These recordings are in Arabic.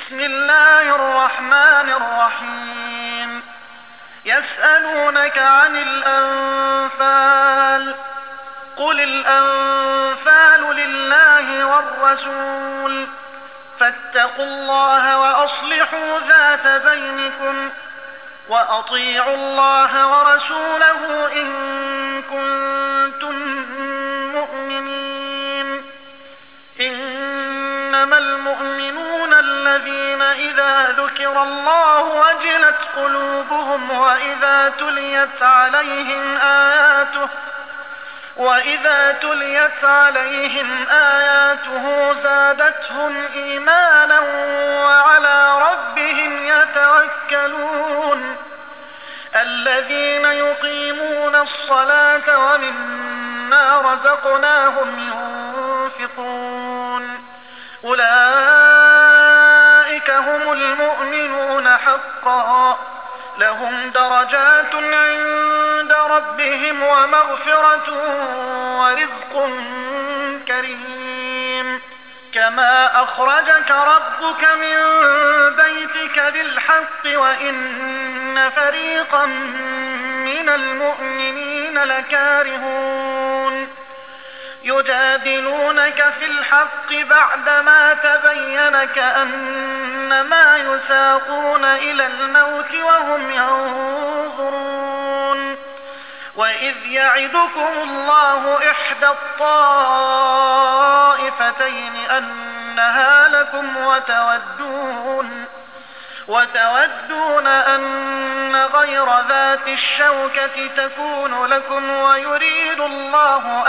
بسم الله الرحمن الرحيم. يسألونك عن الأنفال، قل الأنفال لله والرسول، فاتقوا الله وأصلحوا ذات بينكم، وأطيعوا الله ورسوله إن كنتم مؤمنين. إنما المؤمنون الذين إذا ذكر الله وجلت قلوبهم وإذا تليت عليهم آياته زادتهم إيمانا وعلى ربهم يتوكلون. الذين يقيمون الصلاة ومما رزقناهم ينفقون، أولئك هم المؤمنون حقا، لهم درجات عند ربهم ومغفرة ورزق كريم. كما أخرجك ربك من بيتك بالحق وإن فريقا من المؤمنين لكارهون، يجادلونك في الحق بعدما تبين كأنما يساقون إلى الموت وهم ينظرون. وإذ يعدكم الله إحدى الطائفتين أنها لكم وتودون أن غير ذات الشوكة تكون لكم، ويريد الله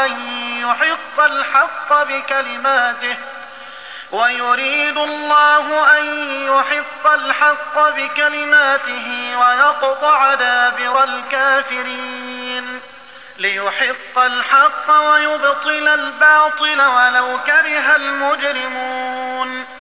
أن يحق الحق بكلماته ويقطع دابر الكافرين، ليحق الحق ويبطل الباطل ولو كره المجرمون.